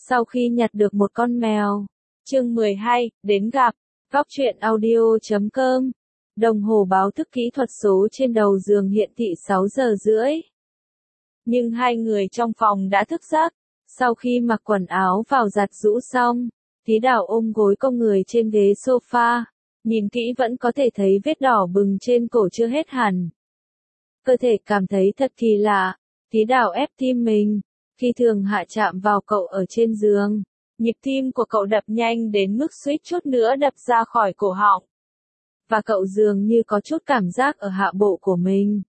Sau khi nhặt được một con mèo. Chương 12, đến gặp. Góc truyện audio.com. Đồng hồ báo thức kỹ thuật số trên đầu giường hiện thị 6 giờ rưỡi. Nhưng hai người trong phòng đã thức giấc. Sau khi mặc quần áo vào giặt giũ xong, Tí Đào ôm gối cong người trên ghế sofa. Nhìn kỹ vẫn có thể thấy vết đỏ bừng trên cổ chưa hết hẳn. Cơ thể cảm thấy thật kỳ lạ. Tí Đào ép tim mình. Khi Thường Hạ chạm vào cậu ở trên giường, nhịp tim của cậu đập nhanh đến mức suýt chút nữa đập ra khỏi cổ họng. Và cậu dường như có chút cảm giác ở hạ bộ của mình.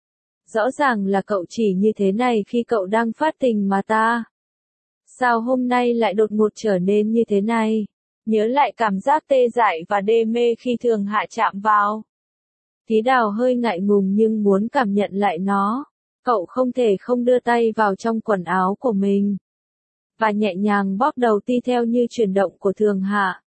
Rõ ràng là cậu chỉ như thế này khi cậu đang phát tình mà ta. Sao hôm nay lại đột ngột trở nên như thế này? Nhớ lại cảm giác tê dại và đê mê khi Thường Hạ chạm vào. Tí Đào hơi ngại ngùng nhưng muốn cảm nhận lại nó. Cậu không thể không đưa tay vào trong quần áo của mình. Và nhẹ nhàng bóp đầu ti theo như chuyển động của Thường Hạ.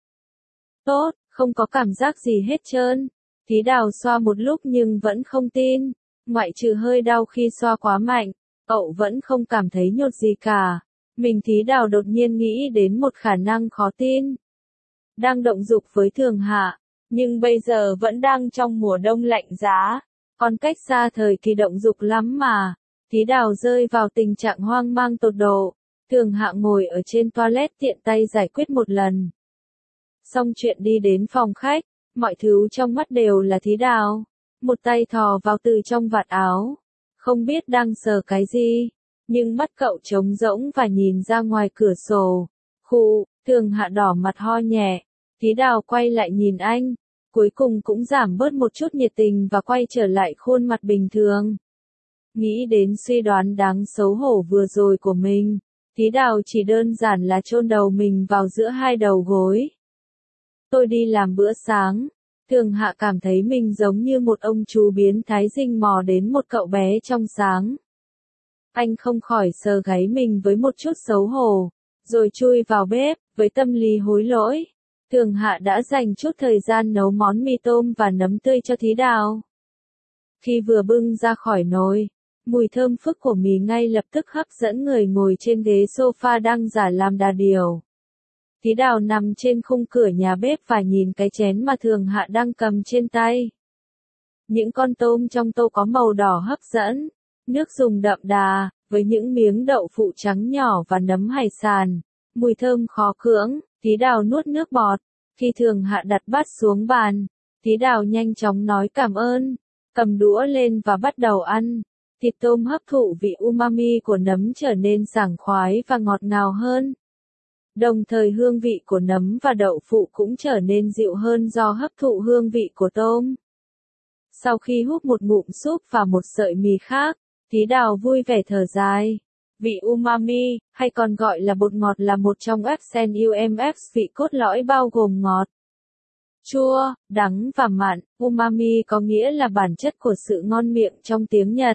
Tốt, không có cảm giác gì hết trơn. Tí Đào xoa một lúc nhưng vẫn không tin. Ngoại trừ hơi đau khi xoa quá mạnh, cậu vẫn không cảm thấy nhột gì cả. Tí Đào đột nhiên nghĩ đến một khả năng khó tin. Đang động dục với Thường Hạ, nhưng bây giờ vẫn đang trong mùa đông lạnh giá. Còn cách xa thời kỳ động dục lắm mà. Tí Đào rơi vào tình trạng hoang mang tột độ. Thường Hạ ngồi ở trên toilet tiện tay giải quyết một lần. Xong chuyện đi đến phòng khách, mọi thứ trong mắt đều là Tí Đào. Một tay thò vào từ trong vạt áo. Không biết đang sờ cái gì, nhưng mắt cậu trống rỗng và nhìn ra ngoài cửa sổ. Thường Hạ đỏ mặt ho nhẹ. Tí Đào quay lại nhìn anh. Cuối cùng cũng giảm bớt một chút nhiệt tình và quay trở lại khuôn mặt bình thường. Nghĩ đến suy đoán đáng xấu hổ vừa rồi của mình, Tí Đào chỉ đơn giản là chôn đầu mình vào giữa hai đầu gối. Tôi đi làm bữa sáng. Thường Hạ cảm thấy mình giống như một ông chú biến thái rình mò đến một cậu bé trong sáng. Anh không khỏi sờ gáy mình với một chút xấu hổ, rồi chui vào bếp, với tâm lý hối lỗi. Thường Hạ đã dành chút thời gian nấu món mì tôm và nấm tươi cho Tí Đào. Khi vừa bưng ra khỏi nồi, mùi thơm phức của mì ngay lập tức hấp dẫn người ngồi trên ghế sofa đang giả làm đà điểu. Tí Đào nằm trên khung cửa nhà bếp và nhìn cái chén mà Thường Hạ đang cầm trên tay. Những con tôm trong tô có màu đỏ hấp dẫn, nước dùng đậm đà, với những miếng đậu phụ trắng nhỏ và nấm hải sản, mùi thơm khó cưỡng. Tí Đào nuốt nước bọt. Khi Thường Hạ đặt bát xuống bàn, Tí Đào nhanh chóng nói cảm ơn, cầm đũa lên và bắt đầu ăn. Thịt tôm hấp thụ vị umami của nấm trở nên sảng khoái và ngọt ngào hơn. Đồng thời hương vị của nấm và đậu phụ cũng trở nên dịu hơn do hấp thụ hương vị của tôm. Sau khi húp một ngụm súp và một sợi mì khác, Tí Đào vui vẻ thở dài. Vị umami, hay còn gọi là bột ngọt là một trong accent UMX vị cốt lõi bao gồm ngọt, chua, đắng và mặn. Umami có nghĩa là bản chất của sự ngon miệng trong tiếng Nhật.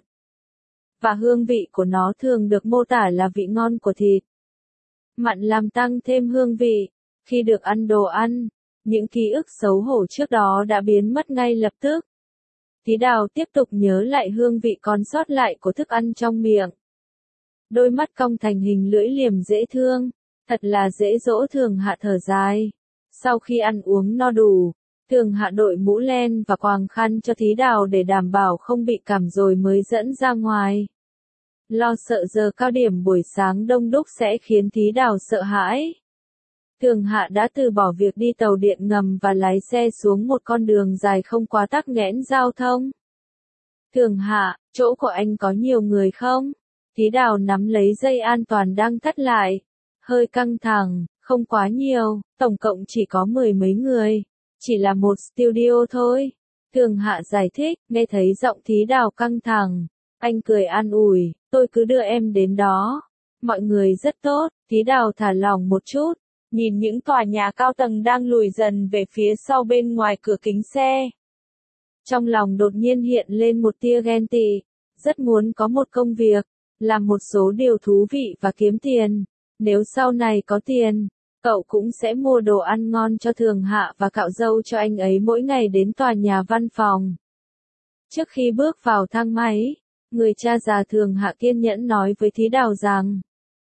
Và hương vị của nó thường được mô tả là vị ngon của thịt. Mặn làm tăng thêm hương vị. Khi được ăn đồ ăn, những ký ức xấu hổ trước đó đã biến mất ngay lập tức. Tí Đào tiếp tục nhớ lại hương vị còn sót lại của thức ăn trong miệng. Đôi mắt cong thành hình lưỡi liềm dễ thương, thật là dễ dỗ. Thường Hạ thở dài. Sau khi ăn uống no đủ, Thường Hạ đội mũ len và quàng khăn cho Tí Đào để đảm bảo không bị cảm rồi mới dẫn ra ngoài. Lo sợ giờ cao điểm buổi sáng đông đúc sẽ khiến Tí Đào sợ hãi. Thường Hạ đã từ bỏ việc đi tàu điện ngầm và lái xe xuống một con đường dài không quá tắc nghẽn giao thông. Thường Hạ, chỗ của anh có nhiều người không? Tí Đào nắm lấy dây an toàn đang thắt lại. Hơi căng thẳng, không quá nhiều, tổng cộng chỉ có 10 mấy người. Chỉ là một studio thôi. Thường Hạ giải thích, nghe thấy giọng Tí Đào căng thẳng. Anh cười an ủi, tôi cứ đưa em đến đó. Mọi người rất tốt. Tí Đào thả lỏng một chút, nhìn những tòa nhà cao tầng đang lùi dần về phía sau bên ngoài cửa kính xe. Trong lòng đột nhiên hiện lên một tia ghen tị. Rất muốn có một công việc, làm một số điều thú vị và kiếm tiền. Nếu sau này có tiền, cậu cũng sẽ mua đồ ăn ngon cho Thường Hạ và cạo râu cho anh ấy mỗi ngày đến tòa nhà văn phòng. Trước khi bước vào thang máy, người cha già Thường Hạ kiên nhẫn nói với Tí Đào rằng,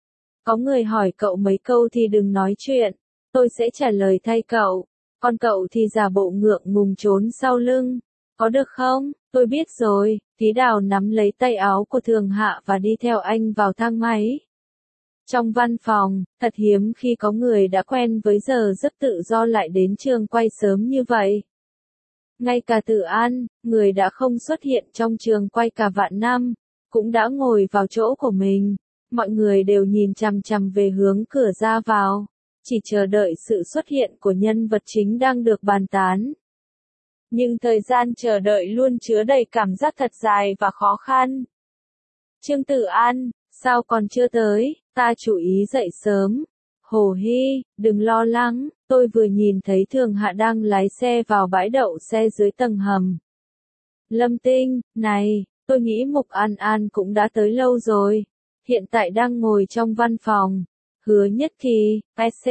Có người hỏi cậu mấy câu thì đừng nói chuyện, tôi sẽ trả lời thay cậu, còn cậu thì giả bộ ngượng ngùng trốn sau lưng, có được không? Tôi biết rồi, Tí Đào nắm lấy tay áo của Thường Hạ và đi theo anh vào thang máy. Trong văn phòng, thật hiếm khi có người đã quen với giờ giấc tự do lại đến trường quay sớm như vậy. Ngay cả Tử An, người đã không xuất hiện trong trường quay cả vạn năm, cũng đã ngồi vào chỗ của mình. Mọi người đều nhìn chằm chằm về hướng cửa ra vào, chỉ chờ đợi sự xuất hiện của nhân vật chính đang được bàn tán. Nhưng thời gian chờ đợi luôn chứa đầy cảm giác thật dài và khó khăn. Trương Tử An, sao còn chưa tới, ta chú ý dậy sớm. Hồ Hy, đừng lo lắng, tôi vừa nhìn thấy Thường Hạ đang lái xe vào bãi đậu xe dưới tầng hầm. Lâm Tinh, này, tôi nghĩ Mục An An cũng đã tới lâu rồi, hiện tại đang ngồi trong văn phòng. Hứa Nhất Kỳ,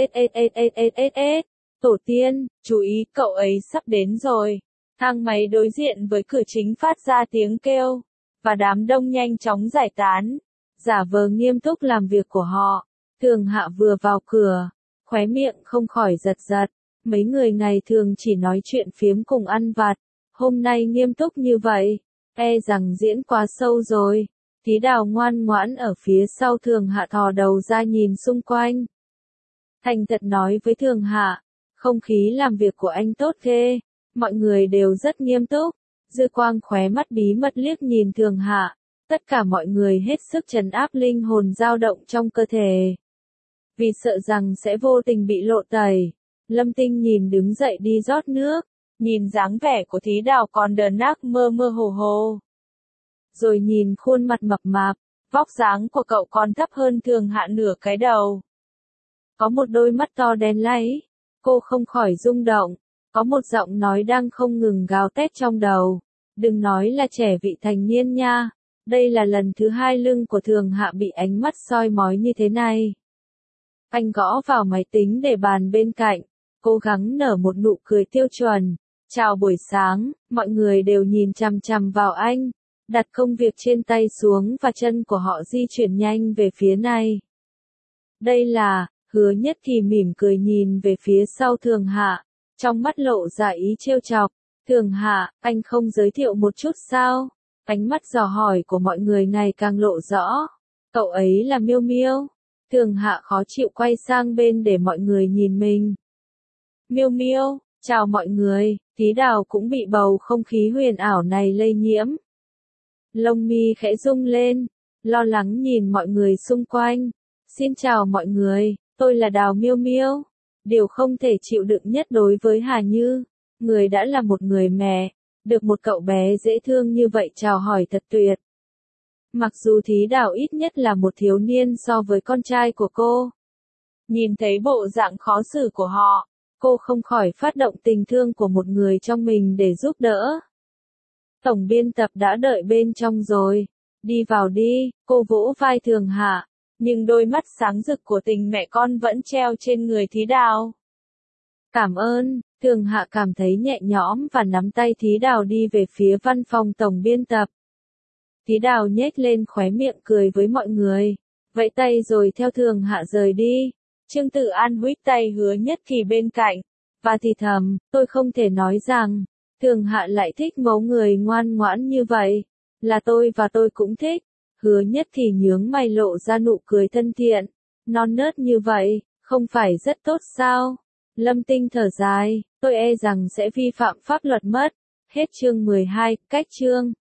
SSSSSSS, tổ tiên, chú ý cậu ấy sắp đến rồi. Thang máy đối diện với cửa chính phát ra tiếng kêu, và đám đông nhanh chóng giải tán, giả vờ nghiêm túc làm việc của họ. Thường Hạ vừa vào cửa, khóe miệng không khỏi giật giật, mấy người ngày thường chỉ nói chuyện phiếm cùng ăn vặt, hôm nay nghiêm túc như vậy, e rằng diễn quá sâu rồi. Tí Đào ngoan ngoãn ở phía sau Thường Hạ thò đầu ra nhìn xung quanh. Thành thật nói với Thường Hạ, không khí làm việc của anh tốt ghê, mọi người đều rất nghiêm túc. Dư quang khóe mắt bí mật liếc nhìn Thường Hạ, tất cả mọi người hết sức trấn áp linh hồn dao động trong cơ thể. Vì sợ rằng sẽ vô tình bị lộ tẩy, Lâm Tinh nhìn đứng dậy đi rót nước, nhìn dáng vẻ của Tí Đào còn đờ nác mơ mơ hồ hồ. Rồi nhìn khuôn mặt mập mạp, vóc dáng của cậu còn thấp hơn Thường Hạ nửa cái đầu. Có một đôi mắt to đen láy, cô không khỏi rung động, có một giọng nói đang không ngừng gào thét trong đầu. Đừng nói là trẻ vị thành niên nha, đây là lần thứ hai lưng của Thường Hạ bị ánh mắt soi mói như thế này. Anh gõ vào máy tính để bàn bên cạnh, cố gắng nở một nụ cười tiêu chuẩn. Chào buổi sáng, mọi người đều nhìn chằm chằm vào anh, đặt công việc trên tay xuống và chân của họ di chuyển nhanh về phía này. Đây là, Hứa Nhất Kỳ mỉm cười nhìn về phía sau Thường Hạ, trong mắt lộ ra ý trêu chọc. Thường Hạ, anh không giới thiệu một chút sao? Ánh mắt dò hỏi của mọi người ngày càng lộ rõ. Cậu ấy là Miêu Miêu. Thường Hạ khó chịu quay sang bên để mọi người nhìn mình. Miêu Miêu, chào mọi người. Tí Đào cũng bị bầu không khí huyền ảo này lây nhiễm. Lông mi khẽ rung lên, lo lắng nhìn mọi người xung quanh. Xin chào mọi người, tôi là Đào Miêu Miêu. Điều không thể chịu đựng nhất đối với Hà Như, người đã là một người mẹ, được một cậu bé dễ thương như vậy chào hỏi thật tuyệt. Mặc dù Thí Đào ít nhất là một thiếu niên so với con trai của cô. Nhìn thấy bộ dạng khó xử của họ, cô không khỏi phát động tình thương của một người trong mình để giúp đỡ. Tổng biên tập đã đợi bên trong rồi. Đi vào đi, cô vỗ vai Thường Hạ, nhưng đôi mắt sáng rực của tình mẹ con vẫn treo trên người Thí Đào. Cảm ơn, Thường Hạ cảm thấy nhẹ nhõm và nắm tay Thí Đào đi về phía văn phòng tổng biên tập. Thí Đào nhếch lên khóe miệng cười với mọi người, vẫy tay rồi theo Thường Hạ rời đi. Trương Tử An huých tay Hứa Nhất Kỳ bên cạnh, và thì thầm, tôi không thể nói rằng, Thường Hạ lại thích mẫu người ngoan ngoãn như vậy, là tôi và tôi cũng thích. Hứa Nhất Kỳ nhướng mày lộ ra nụ cười thân thiện, non nớt như vậy, không phải rất tốt sao? Lâm Tinh thở dài, tôi e rằng sẽ vi phạm pháp luật mất. Hết chương 12, cách chương.